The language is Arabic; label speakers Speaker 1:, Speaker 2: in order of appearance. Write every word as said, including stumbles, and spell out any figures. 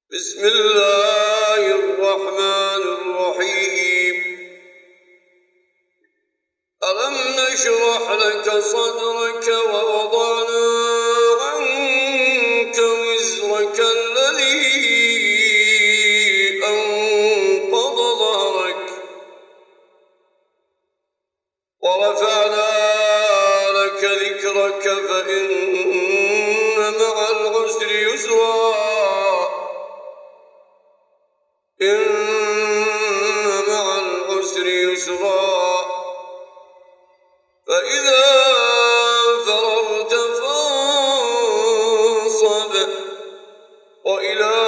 Speaker 1: بسم الله الرحمن الرحيم. ألم نشرح لك صدرك ووضعنا عنك وزرك الذي أنقض ظهرك ورفعنا لك ذكرك فإن مع العسر يسرا إن مع العسر يسرا فإذا فرغت فانصب وإلى